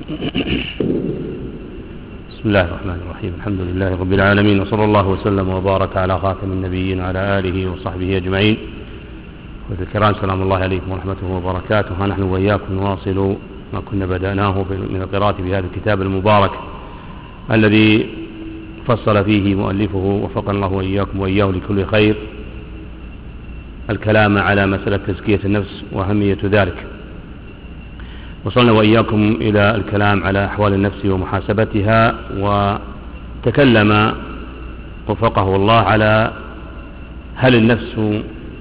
بسم الله الرحمن الرحيم. الحمد لله رب العالمين، وصلى الله وسلم وبارك على خاتم النبيين وعلى آله وصحبه أجمعين. والكرام، سلام الله عليكم ورحمته وبركاته. ها نحن وإياكم نواصل ما كنا بدأناه من القراءة في هذا الكتاب المبارك الذي فصل فيه مؤلفه وفق الله وإياكم وإياه لكل خير الكلام على مسألة تزكية النفس وأهمية ذلك. وصلنا وإياكم إلى الكلام على أحوال النفس ومحاسبتها، وتكلم وفقه الله على هل النفس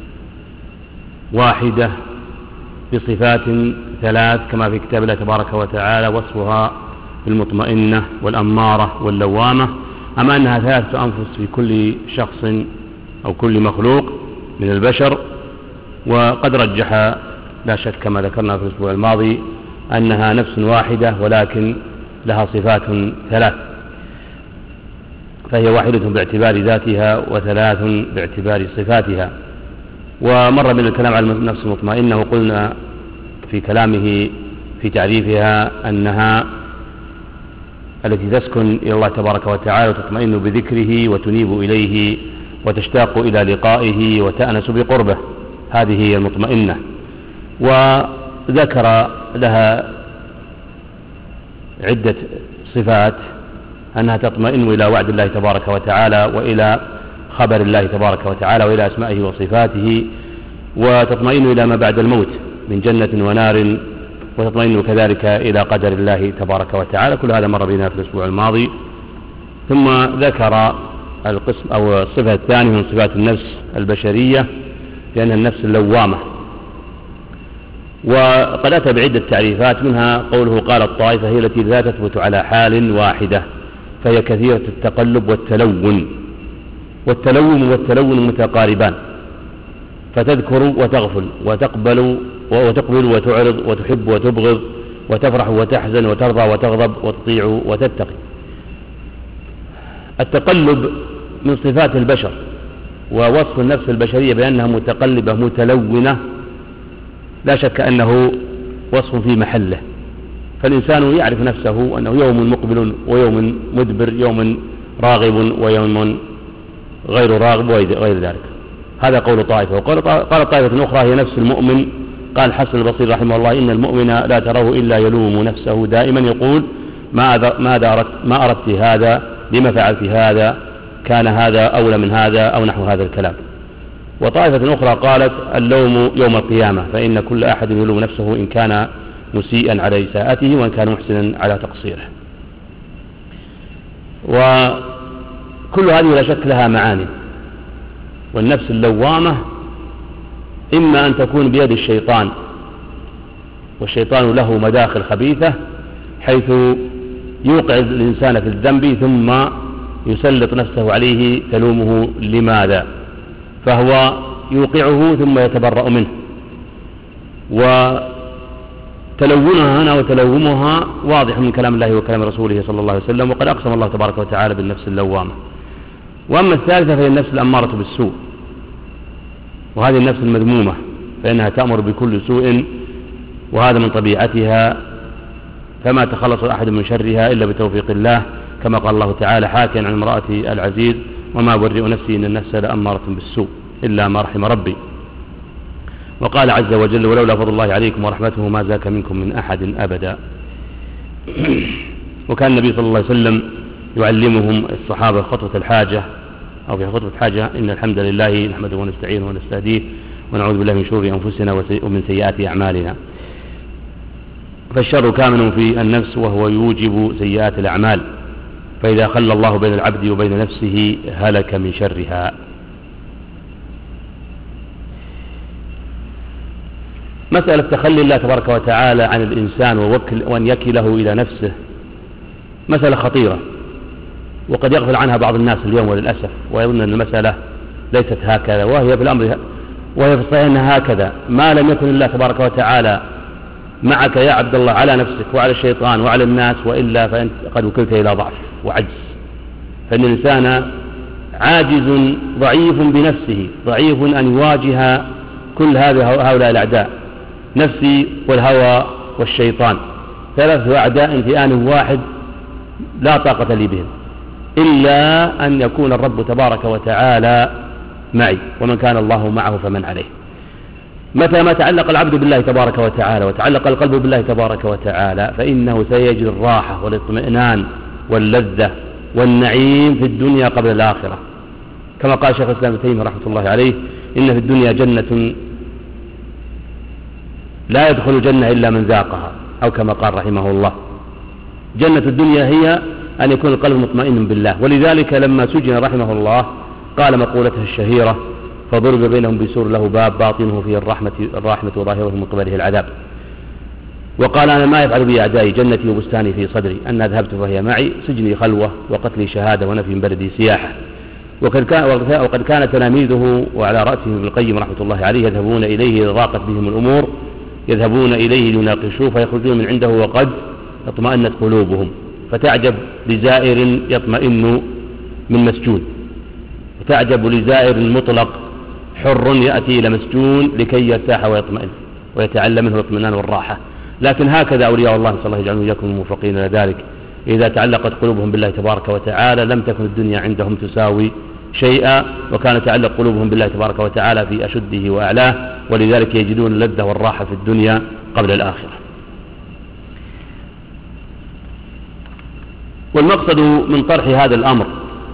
واحدة بصفات ثلاث كما في كتاب الله تبارك وتعالى وصفها بالمطمئنة والأمارة واللوامة، أم أنها ثلاثة أنفس في كل شخص أو كل مخلوق من البشر. وقد رجح لا شك كما ذكرنا في الأسبوع الماضي أنها نفس واحدة ولكن لها صفات ثلاث، فهي واحدة باعتبار ذاتها وثلاث باعتبار صفاتها. ومر من الكلام على النفس المطمئنة، وقلنا في كلامه في تعريفها أنها التي تسكن إلى الله تبارك وتعالى وتطمئن بذكره وتنيب إليه وتشتاق إلى لقائه وتأنس بقربه، هذه هي المطمئنة. وذكر لها عدة صفات، أنها تطمئن إلى وعد الله تبارك وتعالى وإلى خبر الله تبارك وتعالى وإلى أسمائه وصفاته، وتطمئن إلى ما بعد الموت من جنة ونار، وتطمئن كذلك إلى قدر الله تبارك وتعالى. كل هذا مر بنا في الأسبوع الماضي. ثم ذكر القسم أو الصفة الثانية من صفات النفس البشرية، لأنها النفس اللوامة. وقد أتى بعدة تعريفات، منها قوله قال الطائفة هي التي لا تثبت على حال واحدة، فهي كثيرة التقلب والتلون. والتلون متقاربان، فتذكر وتغفل وتقبل وتعرض وتحب وتبغض وتفرح وتحزن وترضى وتغضب وتطيع وتتقي. التقلب من صفات البشر، ووصف النفس البشرية بأنها متقلبة متلونة لا شك أنه وصف في محله، فالإنسان يعرف نفسه أنه يوم مقبل ويوم مدبر، يوم راغب ويوم غير راغب وغير ذلك. هذا قول طائفة. وقال طائفة أخرى هي نفس المؤمن. قال الحسن البصري رحمه الله إن المؤمن لا تراه إلا يلوم نفسه دائما، يقول ما أردت هذا، لما فعلت هذا، كان هذا أولى من هذا، أو نحو هذا الكلام. وطائفة أخرى قالت اللوم يوم القيامة، فإن كل أحد يلوم نفسه إن كان مسيئا على إساءته وإن كان محسنا على تقصيره. وكل هذه لا شك لها معاني. والنفس اللوامة إما أن تكون بيد الشيطان، والشيطان له مداخل خبيثة حيث يوقع الإنسان في الذنب ثم يسلط نفسه عليه تلومه لماذا، فهو يوقعه ثم يتبرأ منه. وتلونها هنا وتلومها واضح من كلام الله وكلام رسوله صلى الله عليه وسلم، وقد أقسم الله تبارك وتعالى بالنفس اللوامة. وأما الثالثة فهي النفس الأمارة بالسوء، وهذه النفس المذمومة، فإنها تأمر بكل سوء، وهذا من طبيعتها، فما تخلص أحد من شرها إلا بتوفيق الله، كما قال الله تعالى حاكيا عن امرأة العزيز وما أبرئ نفسي إن النفس لأمارة بالسوء إلا ما رحم ربي. وقال عز وجل ولولا فضل الله عليكم ورحمته ما زاك منكم من أحد أبدا. وكان النبي صلى الله عليه وسلم يعلمهم الصحابة خطوة الحاجة، أو في خطوة الحاجة إن الحمد لله نحمده ونستعينه ونستهديه ونعوذ بالله من شرور أنفسنا ومن سيئات أعمالنا. فالشر كامن في النفس وهو يوجب سيئات الأعمال، فإذا خلى الله بين العبد وبين نفسه هلك من شرها. مسألة تخلي الله تبارك وتعالى عن الإنسان وأن يكله إلى نفسه مسألة خطيرة، وقد يغفل عنها بعض الناس اليوم وللأسف، ويظن أن المسألة ليست هكذا، وهي في الصحيح أنها هكذا. ما لم يكن الله تبارك وتعالى معك يا عبد الله على نفسك وعلى الشيطان وعلى الناس، وإلا فأنت قد وكلت إلى ضعف وعجز. فإن الإنسان عاجز ضعيف بنفسه، ضعيف أن يواجه كل هؤلاء الأعداء، نفسي والهوى والشيطان. 3 أعداء في آن واحد لا طاقة لي بهم إلا أن يكون الرب تبارك وتعالى معي، ومن كان الله معه فمن عليه. متى ما تعلق العبد بالله تبارك وتعالى وتعلق القلب بالله تبارك وتعالى فإنه سيجد الراحة والاطمئنان واللذة والنعيم في الدنيا قبل الآخرة، كما قال شيخ الإسلام ابن تيمية رحمة الله عليه: إن في الدنيا جنة لا يدخل جنة إلا من ذاقها، أو كما قال رحمه الله. جنة الدنيا هي أن يكون القلب مطمئن بالله، ولذلك لما سجن رحمه الله قال مقولته الشهيرة: فضرب بينهم بسور له باب باطنه فيه الرحمة وظاهره من قبله العذاب. وقال: أنا ما يفعل بي أعدائي، جنتي وبستاني في صدري، أن ذهبت فهي معي، سجني خلوة وقتلي شهادة ونفي بلدي سياحة. وقد كان تلاميذه وعلى رأسهم ابن القيم رحمة الله عليه يذهبون إليه إذا ضاقت بهم الأمور، يذهبون إليه ليناقشوه فيخرجون من عنده وقد اطمأنت قلوبهم، فتعجب لزائر يطمئن من مسجون، وتعجب لزائر مطلق حر يأتي إلى مسجون لكي يرتاح ويطمئن ويتعلم منه الاطمئنان والراحة. لكن هكذا أولياء الله، صلى الله يجعلنا وإياكم الموفقين إلى ذلك، إذا تعلقت قلوبهم بالله تبارك وتعالى لم تكن الدنيا عندهم تساوي شيئا، وكان تعلق قلوبهم بالله تبارك وتعالى في أشده وأعلاه، ولذلك يجدون اللذة والراحة في الدنيا قبل الآخرة. والمقصد من طرح هذا الأمر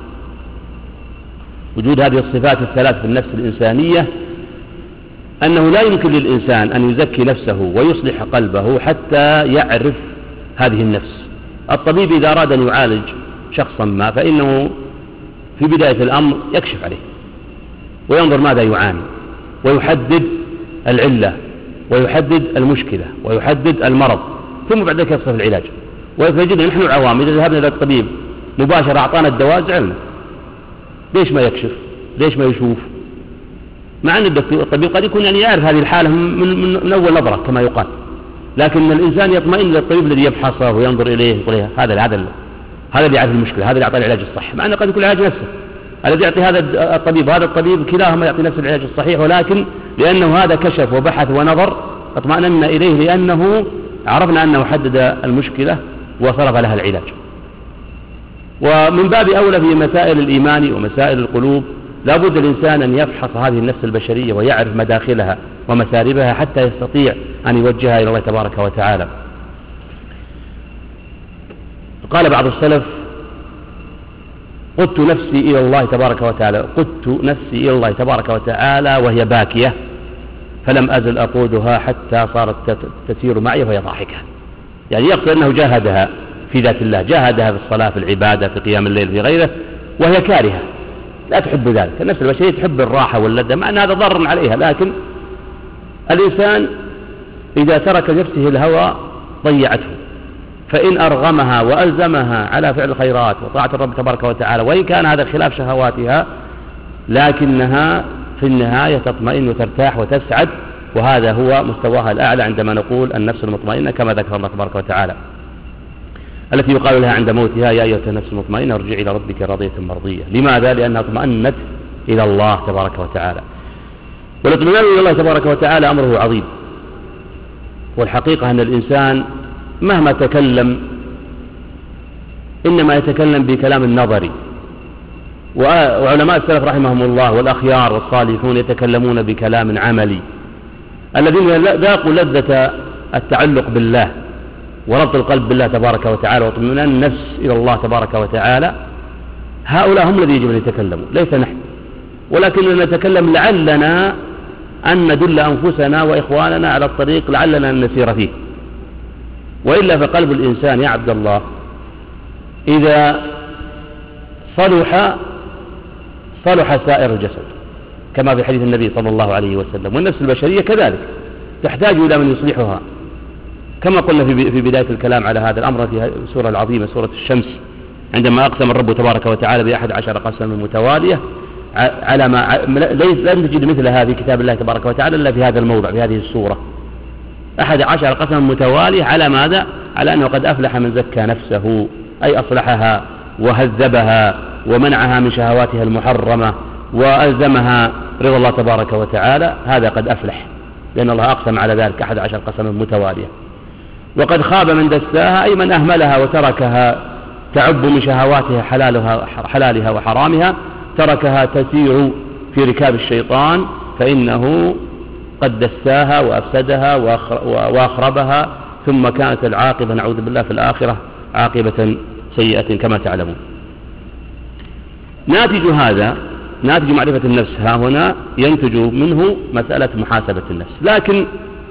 وجود هذه الصفات الثلاث في النفس الإنسانية، أنه لا يمكن للإنسان أن يزكي نفسه ويصلح قلبه حتى يعرف هذه النفس. الطبيب إذا أراد أن يعالج شخصا ما فإنه في بداية الأمر يكشف عليه وينظر ماذا يعاني، ويحدد العلة ويحدد المشكلة ويحدد المرض، ثم بعد ذلك يصف العلاج. ويجد نحن العوام إذا ذهبنا إلى الطبيب مباشرة أعطانا الدواء زعلنا، ليش ما يكشف؟ ليش ما يشوف؟ مع أن الطبيب قد يكون يعني يعرف هذه الحالة من أول نظرة كما يقال، لكن الإنسان يطمئن للطبيب الذي يفحصه وينظر إليه ويقول هذا اللي يعرف المشكلة، هذا اللي يعطي العلاج الصحيح، مع أنه قد يكون العلاج نفسه الذي يعطي هذا الطبيب وهذا الطبيب كلاهما يعطي نفس العلاج الصحيح، ولكن لأنه هذا كشف وبحث ونظر اطمأننا إليه لأنه عرفنا أنه حدد المشكلة وصرف لها العلاج. ومن باب أولى في مسائل الإيمان ومسائل القلوب لا بد الإنسان أن يفحص هذه النفس البشرية ويعرف مداخلها ومساربها حتى يستطيع أن يوجهها إلى الله تبارك وتعالى. قال بعض السلف: قدت نفسي إلى الله تبارك وتعالى وهي باكية، فلم أزل أقودها حتى صارت تسير معي وهي ضاحكة. يعني يقصد أنه جاهدها في ذات الله، جاهدها في الصلاة في العبادة في قيام الليل في غيره وهي كارهة لا تحب ذلك. النفس البشرية تحب الراحة واللذة، مع أن هذا ضر عليها، لكن الإنسان إذا ترك نفسه الهوى ضيعته، فإن أرغمها وألزمها على فعل الخيرات وطاعة الرب تبارك وتعالى وإن كان هذا خلاف شهواتها، لكنها في النهاية تطمئن وترتاح وتسعد، وهذا هو مستواها الأعلى عندما نقول النفس المطمئنة كما ذكر الله تبارك وتعالى، التي يقال لها عند موتها: يا أيها النفس المطمئنة ارجعي إلى ربك راضية مرضية. لماذا؟ لأنها اطمأنت إلى الله تبارك وتعالى. والاطمئنان إلى الله تبارك وتعالى أمره عظيم، والحقيقة أن الإنسان مهما تكلم إنما يتكلم بكلام النظري، وعلماء السلف رحمهم الله والأخيار والصالحون يتكلمون بكلام عملي. الذين ذاقوا لذة التعلق بالله وربط القلب بالله تبارك وتعالى واطمئنان النفس إلى الله تبارك وتعالى، هؤلاء هم الذين يجب أن يتكلموا، ليس نحن، ولكننا نتكلم لعلنا أن ندل أنفسنا وإخواننا على الطريق لعلنا أن نسير فيه. وإلا فقلب الإنسان يا عبد الله إذا صلح سائر الجسد، كما في حديث النبي صلى الله عليه وسلم. والنفس البشرية كذلك تحتاج إلى من يصلحها، كما قلنا في بداية الكلام على هذا الأمر في السورة العظيمة سورة الشمس، عندما أقسم الرب تبارك وتعالى ب11 قسما متوالية على ما لن تجد مثل هذه كتاب الله تبارك وتعالى إلا في هذا الموضع في هذه السورة. 11 قسما متوالية على ماذا؟ على أنه قد أفلح من زكى نفسه، أي أصلحها وهذبها ومنعها من شهواتها المحرمة وألزمها رضا الله تبارك وتعالى، هذا قد أفلح، لأن الله أقسم على ذلك 11 قسما متوالية. وقد خاب من دساها أي من أهملها وتركها تعب من شهواتها حلالها وحرامها، تركها تسير في ركاب الشيطان، فإنه قد دساها وأفسدها وأخربها، ثم كانت العاقبة نعوذ بالله في الآخرة عاقبة سيئة كما تعلمون. ناتج هذا، ناتج معرفة النفس ها هنا ينتج منه مسألة محاسبة النفس. لكن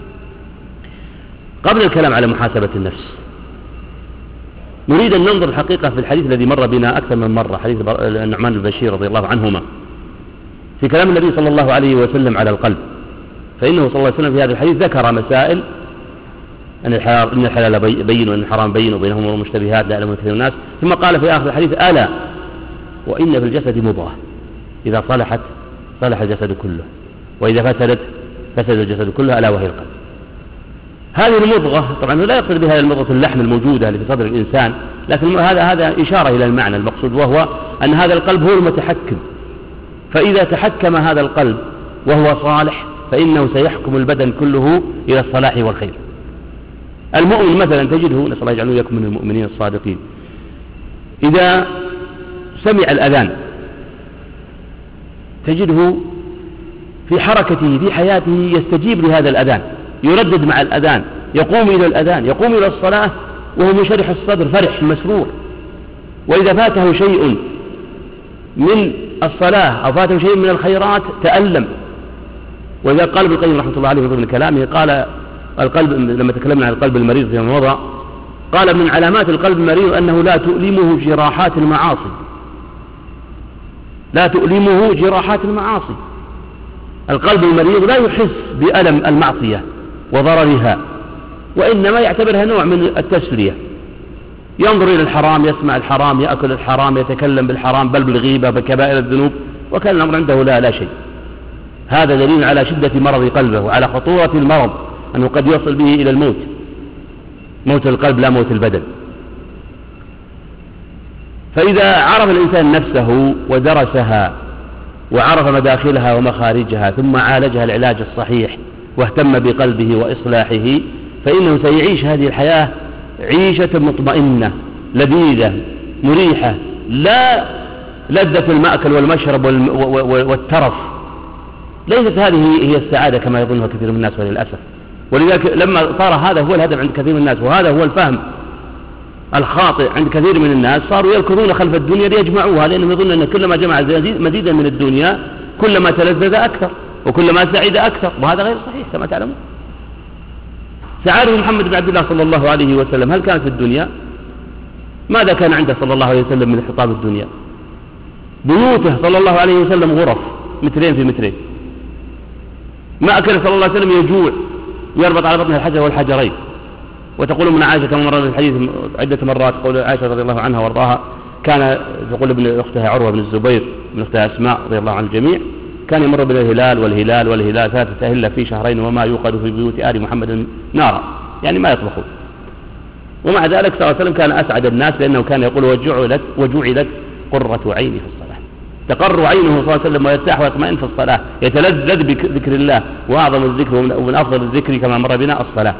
قبل الكلام على محاسبة النفس نريد أن ننظر الحقيقة في الحديث الذي مر بنا أكثر من مرة، حديث النعمان البشير رضي الله عنهما، في كلام النبي صلى الله عليه وسلم على القلب. فإنه صلى الله عليه وسلم في هذا الحديث ذكر مسائل أن الحلال بين وأن الحرام بين وبينهم أمور مشتبهات لا يعلمها كثير من الناس، ثم قال في آخر الحديث: ألا وإن في الجسد مضغة إذا صلحت صلح الجسد كله، وإذا فسدت فسد الجسد كله، ألا وهي القلب. هذه المضغة طبعا لا يقصد بها المضغة اللحم الموجودة اللي في صدر الإنسان، لكن هذا إشارة إلى المعنى المقصود، وهو أن هذا القلب هو المتحكم. فإذا تحكم هذا القلب وهو صالح فإنه سيحكم البدن كله إلى الصلاح والخير. المؤمن مثلا تجده، نسأل الله يجعلنا إياكم من المؤمنين الصادقين، إذا سمع الأذان تجده في حركته في حياته يستجيب لهذا الأذان، يردد مع الأذان، يقوم إلى الأذان، يقوم إلى الصلاة وهو منشرح الصدر فرح مسرور. وإذا فاته شيء من الصلاة أو فاته شيء من الخيرات تألم. وإذا قال ابن القيم رحمة الله عليه في ضمن كلامه، قال القلب لما تكلمنا عن القلب المريض في الموضع، قال من علامات القلب المريض أنه لا تؤلمه جراحات المعاصي، لا تؤلمه جراحات المعاصي. القلب المريض لا يحس بألم المعصية وضررها، وإنما يعتبرها نوع من التسلية، ينظر إلى الحرام، يسمع الحرام، يأكل الحرام، يتكلم بالحرام، بل بالغيبة بكبائر الذنوب، وكان الأمر عنده لا شيء. هذا دليل على شدة مرض قلبه وعلى خطورة المرض، أنه قد يصل به إلى الموت، موت القلب لا موت البدن. فإذا عرف الإنسان نفسه ودرسها وعرف مداخلها ومخارجها ثم عالجها العلاج الصحيح واهتم بقلبه وإصلاحه، فإنه سيعيش هذه الحياة عيشة مطمئنة لذيذة مريحة، لا لذة المأكل والمشرب والترف. ليست هذه هي السعادة كما يظنها كثير من الناس وللأسف. ولذلك لما صار هذا هو الهدف عند كثير من الناس، وهذا هو الفهم الخاطئ عند كثير من الناس، صاروا يركضون خلف الدنيا ليجمعوها، لأنهم يظنون أن كلما جمع مزيدا من الدنيا كلما تلذذ أكثر وكلما سعيد أكثر، وهذا غير صحيح كما تعلمون. سعاده محمد بن عبد الله صلى الله عليه وسلم هل كانت في الدنيا؟ ماذا كان عنده صلى الله عليه وسلم من خطاب الدنيا؟ بيوته صلى الله عليه وسلم غرف مترين في مترين، ما أكل صلى الله عليه وسلم يجوع ويربط على بطنه الحجر والحجرين. وتقول من عائشة كما مر في الحديث عدة مرات، تقول عائشة رضي الله عنها وارضاها، كان تقول ابن أختها عروة بن الزبير بن أختها أسماء رضي الله عن الجميع، كان يمر بالهلال والهلال والهلال 3 أهلة في شهرين وما يوقد في بيوت آل محمد نارا، يعني ما يطبخون. ومع ذلك صلى الله عليه وسلم كان أسعد الناس، لأنه كان يقول وجعلت قرة عيني في الصلاة. تقر عينه صلى الله عليه وسلم ويرتاح ويطمئن في الصلاة، يتلذذ بذكر الله، وأعظم الذكر ومن أفضل الذكر كما مر بنا الصلاة.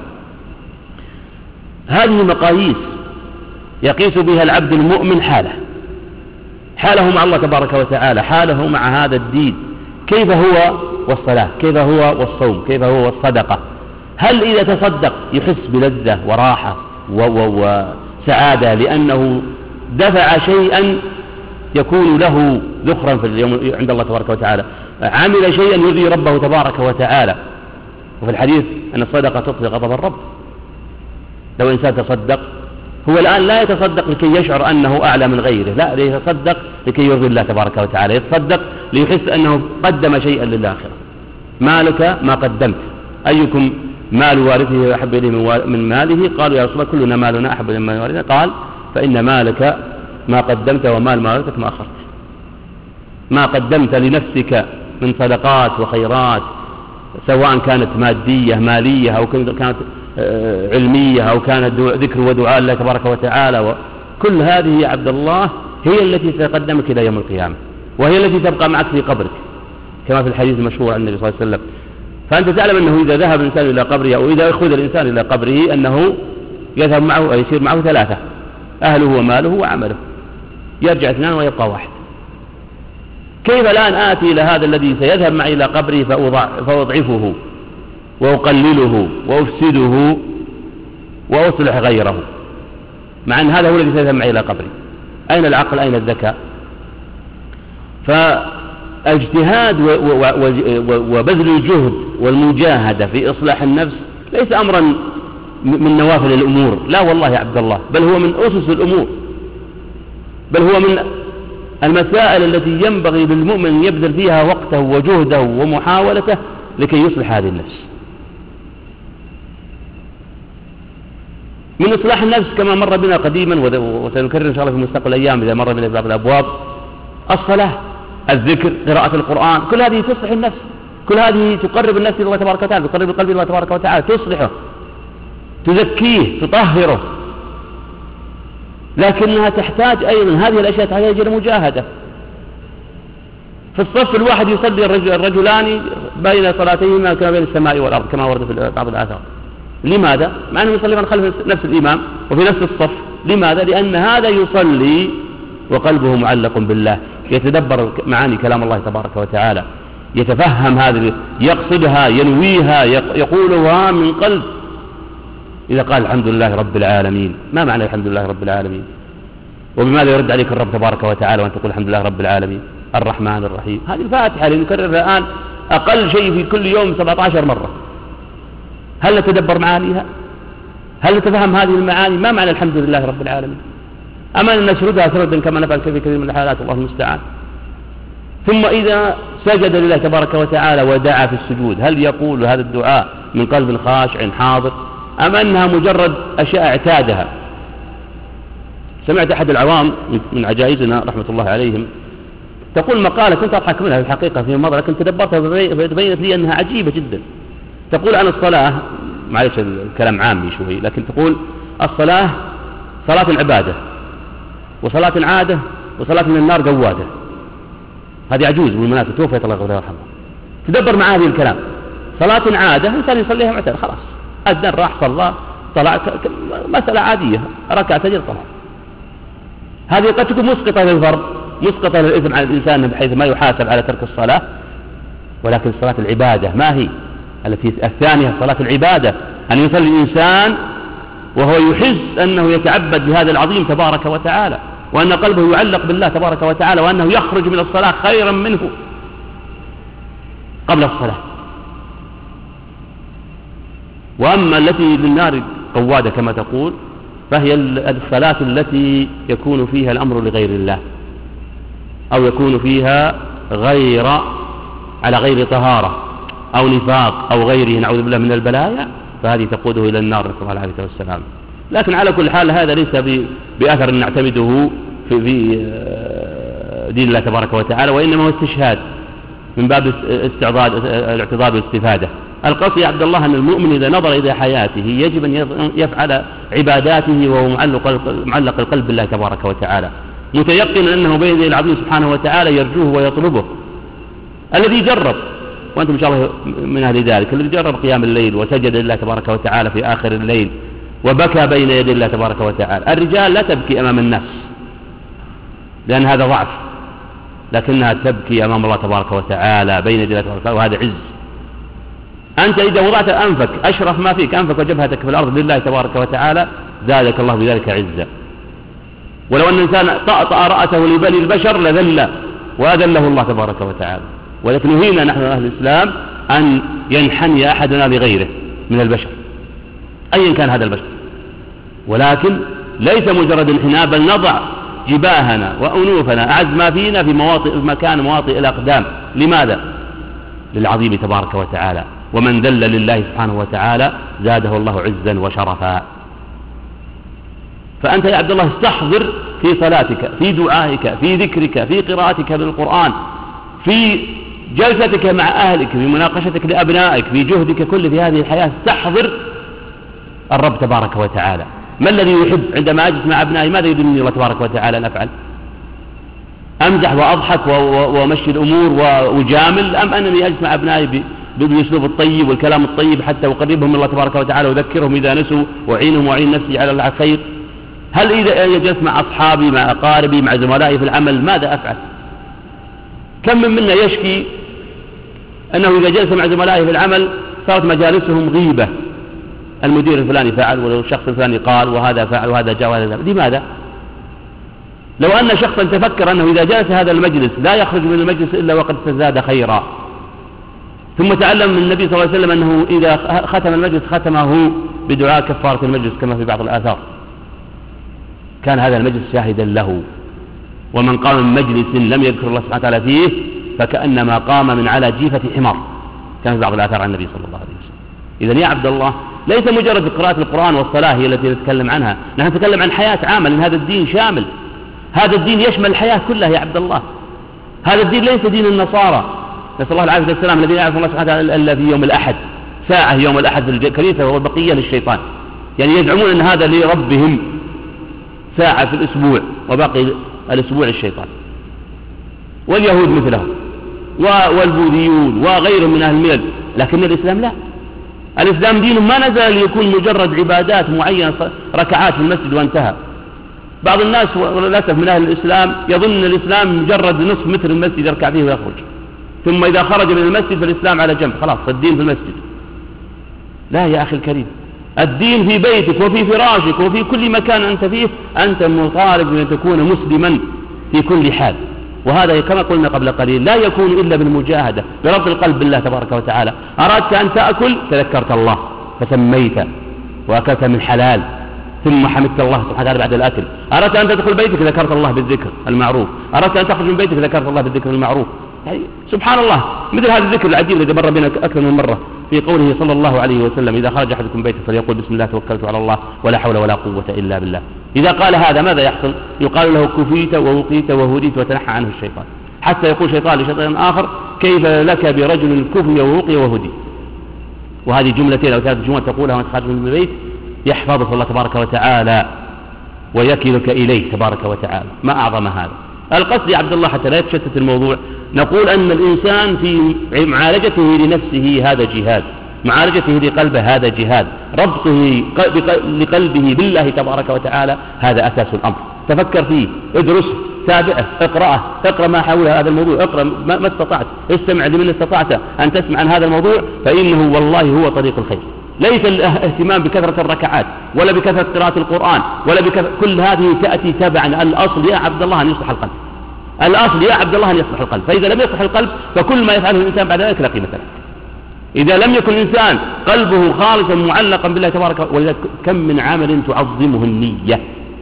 هذه مقاييس يقيس بها العبد المؤمن حاله مع الله تبارك وتعالى، حاله مع هذا الدين، كيف هو والصلاة، كيف هو والصوم، كيف هو والصدقة. هل إذا تصدق يحس بلذة وراحة وسعادة لأنه دفع شيئا يكون له ذخرا في اليوم عند الله تبارك وتعالى، عمل شيئا يرضي ربه تبارك وتعالى. وفي الحديث أن الصدقة تطفئ غضب الرب. لو إنسان تصدق، هو الآن لا يتصدق لكي يشعر أنه أعلى من غيره، لا، يتصدق لكي يرضي الله تبارك وتعالى، يتصدق ليحس أنه قدم شيئا للآخرة. مالك ما قدمت، أيكم مال وارثه أحب إليه من ماله؟ قالوا يا رسول الله كلنا مالنا أحب إليه من مال وارثه. قال فإن مالك ما قدمت ومال ما وارثك ما أخرت. ما قدمت لنفسك من صدقات وخيرات، سواء كانت مادية مالية أو كانت علمية أو كانت ذكر ودعاء الله تبارك وتعالى، كل هذه يا عبد الله هي التي ستقدمك إلى يوم القيامة، وهي التي تبقى معك في قبرك كما في الحديث المشهور عن النبي صلى الله عليه وسلم. فأنت تعلم أنه إذا ذهب الإنسان إلى قبره أو إذا أخذ الإنسان إلى قبره أنه يذهب معه ويصير معه 3: أهله وماله وعمله، يرجع 2 ويبقى 1. كيف الآن آتي إلى هذا الذي سيذهب معي إلى قبري فأضعفه وأقلله وأفسده وأصلح غيره، مع أن هذا هو الذي سيذهب معي إلى قبري؟ أين العقل؟ أين الذكاء؟ فالاجتهاد وبذل الجهد والمجاهدة في إصلاح النفس ليس أمرا من نوافل الأمور، لا والله يا عبد الله، بل هو من أسس الأمور، بل هو من المسائل التي ينبغي للمؤمن يبذل فيها وقته وجهده ومحاولته لكي يصلح هذه النفس. من إصلاح النفس كما مر بنا قديما وسنكرر إن شاء الله في مستقبل الأيام إذا مر بنا في بعض الأبواب: الصلاة، الذكر، قراءة القرآن، كل هذه تصلح النفس، كل هذه تقرب النفس إلى الله تبارك وتعالى، تقرب القلب إلى الله تبارك وتعالى، تصلحه، تزكيه، تطهره. لكنها تحتاج أيضا، هذه الأشياء تحتاج إلى مجاهدة. في الصف الواحد يصلي الرجلان بين صلاتيهما كما بين السماء والأرض كما ورد في بعض الآثار. لماذا؟ مع أنه يصلي من خلف نفس الإمام وفي نفس الصف. لماذا؟ لأن هذا يصلي وقلبه معلق بالله، يتدبر معاني كلام الله تبارك وتعالى، يتفهم هذه، يقصدها، ينويها، يقولها من قلب. إذا قال الحمد لله رب العالمين، ما معنى الحمد لله رب العالمين؟ وبماذا يرد عليك الرب تبارك وتعالى وأن تقول الحمد لله رب العالمين الرحمن الرحيم؟ هذه الفاتحة اللي نكررها الآن أقل شيء في كل يوم 17 مرة. هل نتدبر معانيها؟ هل نتفهم هذه المعاني؟ ما معنى الحمد لله رب العالمين؟ أما أن نسردها سردا كما نفعل في كثير من الحالات، الله المستعان. ثم إذا سجد لله تبارك وتعالى ودعا في السجود، هل يقول هذا الدعاء من قلب خاشع حاضر، أم أنها مجرد أشياء اعتادها؟ سمعت أحد العوام من عجائزنا رحمة الله عليهم تقول مقالة كنت أضحك منها في الحقيقة في الماضي، لكن تدبرتها فبينت لي أنها عجيبة جدا. تقول عن الصلاة، معلش الكلام عامي شوي، لكن تقول الصلاة صلاة العبادة، وصلاة عادة، وصلاة من النار قوادة. هذه عجوز بالمناسبة، توفيت الله يرحمه. تدبر مع هذه الكلام. صلاة عادة إنسان يصليها معتاد، خلاص أذن راح صلى طلع، مسألة عادية، ركع سجد طلع. هذه قد تكون مسقطة للفرض، مسقطة للإثم على الإنسان بحيث ما يحاسب على ترك الصلاة. ولكن صلاة العبادة ما هي؟ التي الثانية صلاة العبادة، أن يصلي الإنسان وهو يحس أنه يتعبد بهذا العظيم تبارك وتعالى، وأن قلبه يعلق بالله تبارك وتعالى، وأنه يخرج من الصلاة خيرا منه قبل الصلاة. وأما التي للنار قوادة كما تقول، فهي الصلاة التي يكون فيها الأمر لغير الله، أو يكون فيها على غير طهارة أو نفاق أو غيره، نعوذ بالله من البلايا، فهذه تقوده إلى النار، نسأل الله العافية والسلام. لكن على كل حال هذا ليس بأثر نعتمده في دين الله تبارك وتعالى، وإنما هو استشهاد من باب الاعتضاد والاستفادة. القصد يا عبد الله أن المؤمن إذا نظر إلى حياته يجب أن يفعل عباداته وهو معلق القلب بالله تبارك وتعالى، متيقنا أنه بين يدي العظيم سبحانه وتعالى يرجوه ويطلبه. الذي جرب، وأنتم إن شاء الله من أهل ذلك، الذي جرب قيام الليل وسجد لله تبارك وتعالى في آخر الليل وبكى بين يدي الله تبارك وتعالى. الرجال لا تبكي أمام الناس لأن هذا ضعف، لكنها تبكي أمام الله تبارك وتعالى بين يدي الله تبارك وتعالى، وهذا عز. أنت إذا وضعت أنفك، أشرف ما فيك أنفك وجبهتك في الأرض لله تبارك وتعالى، زادك الله بذلك عزا. ولو أن الإنسان طأطأ رأسه لبني البشر لذل وأذله الله تبارك وتعالى. ولكن نهينا نحن أهل الإسلام أن ينحني أحدنا لغيره من البشر أيا كان هذا البشر، ولكن ليس مجرد انحناء، بل نضع جباهنا وأنوفنا أعز ما فينا في مواطئ الأقدام. لماذا؟ للعظيم تبارك وتعالى. ومن ذل لله سبحانه وتعالى زاده الله عزا وشرفا. فأنت يا عبد الله استحضر في صلاتك، في دعائك، في ذكرك، في قراءتك للقرآن، في جلستك مع أهلك، في مناقشتك لأبنائك، في جهدك كل في هذه الحياة، استحضر الرب تبارك وتعالى. ما الذي يحب عندما أجلس مع أبنائي؟ ماذا يريدني الله تبارك وتعالى أن أفعل؟ أمزح وأضحك وأمشي الأمور وأجامل، أم أنني أجلس مع أبنائي بالأسلوب الطيب والكلام الطيب حتى أقربهم من الله تبارك وتعالى وأذكرهم إذا نسوا وأعينهم وأعين نفسي على الخير؟ هل إذا جلست مع أصحابي مع أقاربي مع زملائي في العمل ماذا أفعل؟ كم منا يشكي أنه إذا جلس مع زملائه في العمل صارت مجالسهم غيبة، المدير الفلاني فعل والشخص الفلاني قال وهذا فعل وهذا جاء وهذا ذهب. لماذا؟ لو أن شخصا تفكر أنه إذا جلس هذا المجلس لا يخرج من المجلس إلا وقد تزداد خيرا، ثم تعلم من النبي صلى الله عليه وسلم أنه إذا ختم المجلس ختمه بدعاء كفارة المجلس كما في بعض الآثار، كان هذا المجلس شاهدا له. ومن قام من مجلس لم يذكر الله سبحانه وتعالى فيه فكأنما قام من على جيفة حمار، كان في بعض الآثار عن النبي صلى الله عليه وسلم. إذن يا عبد الله ليس مجرد قراءة القرآن والصلاة هي التي نتكلم عنها، نحن نتكلم عن حياة عامة، لأن هذا الدين شامل، هذا الدين يشمل الحياة كلها يا عبد الله. هذا الدين ليس دين النصارى نسأل الله العافية والسلام الذين يعرف الله سبحانه وتعالى إلا في يوم الأحد، ساعة يوم الأحد في الكنيسة والبقية للشيطان، يعني يزعمون أن هذا لربهم ساعة في الأسبوع وباقي الأسبوع الشيطان. واليهود مثلهم والبوذيون وغيرهم من أهل الملل، لكن الإسلام لا، الإسلام دين ما نزل ليكون مجرد عبادات معينة ركعات في المسجد وانتهى. بعض الناس للأسف من أهل الإسلام يظن الإسلام مجرد نصف متر المسجد يركع فيه ويخرج، ثم إذا خرج من المسجد فالإسلام على جنب، خلاص الدين في المسجد. لا يا أخي الكريم، الدين في بيتك وفي فراشك وفي كل مكان أنت فيه، أنت مطالب بأن تكون مسلما في كل حال. وهذا كما قلنا قبل قليل لا يكون إلا بالمجاهدة بربط القلب بالله تبارك وتعالى. أردت أن تأكل تذكرت الله فسميت وأكلت من حلال ثم حمدت الله سبحانه وتعالى بعد الأكل. أردت أن تدخل بيتك ذكرت الله بالذكر المعروف، أردت أن تخرج من بيتك ذكرت الله بالذكر المعروف. يعني سبحان الله، مثل هذا الذكر العجيب الذي مر بنا أكثر من مرة في قوله صلى الله عليه وسلم إذا خرج أحدكم بيته فليقول بسم الله توكلت على الله ولا حول ولا قوة إلا بالله. إذا قال هذا ماذا يحصل؟ يقال له كفيت ووقيت وهديت وتنحى عنه الشيطان، حتى يقول شيطان لشيطان آخر كيف لك برجل كفي ووقي وهدي. وهذه جملتين أو ثلاث جمل تقولها وأنت خارج من البيت يحفظك الله تبارك وتعالى ويكلك إليه تبارك وتعالى. ما أعظم هذا. القصد يا عبد الله حتى لا يتشتت الموضوع، نقول أن الإنسان في معالجته لنفسه هذا جهاد، معالجته لقلبه هذا جهاد، ربطه لقلبه بالله تبارك وتعالى هذا أساس الأمر. تفكر فيه، ادرسه، تابعه، اقرأ ما حول هذا الموضوع، اقرأ ما استطعت، استمع لمن استطعت أن تسمع عن هذا الموضوع، فإنه والله هو طريق الخير. ليس الاهتمام بكثرة الركعات ولا بكثرة قراءة القرآن ولا كل هذه تأتي تبعا. الأصل يا عبد الله أن يصلح القلب، الأصل يا عبد الله أن يصلح القلب، فإذا لم يصلح القلب فكل ما يفعله الإنسان بعد ذلك لا قيمة له. إذا لم يكن الإنسان قلبه خالصا معلقا بالله تبارك وتعالى، ولذلك كم من عمل تعظمه النية،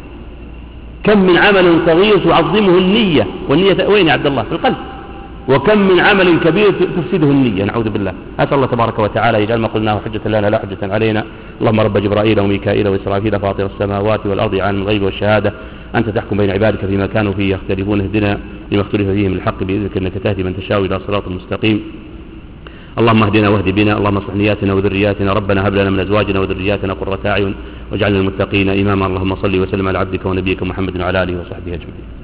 كم من عمل صغير تعظمه النية، والنية وين يا عبد الله؟ في القلب. وكم من عمل كبير تفسده النية، نعوذ بالله. أسأل الله تبارك وتعالى يجعل ما قلناه حجة لنا لا حجة علينا. اللهم رب جبرائيل وميكائيل وإسرافيل فاطر السماوات والأرض عالم الغيب والشهادة، أنت تحكم بين عبادك فيما كانوا فيه يختلفون، اهدنا لما اختلف فيه من الحق بإذنك إنك تهدي من تشاء إلى صراط مستقيم. اللهم اهدنا واهد بنا، اللهم اصلح نياتنا وذرياتنا، ربنا هب لنا من أزواجنا وذرياتنا قرة أعين واجعلنا المتقين إماما. اللهم صل وسلم على عبدك ونبيك محمد وعلى آله وصحبه أجمعين.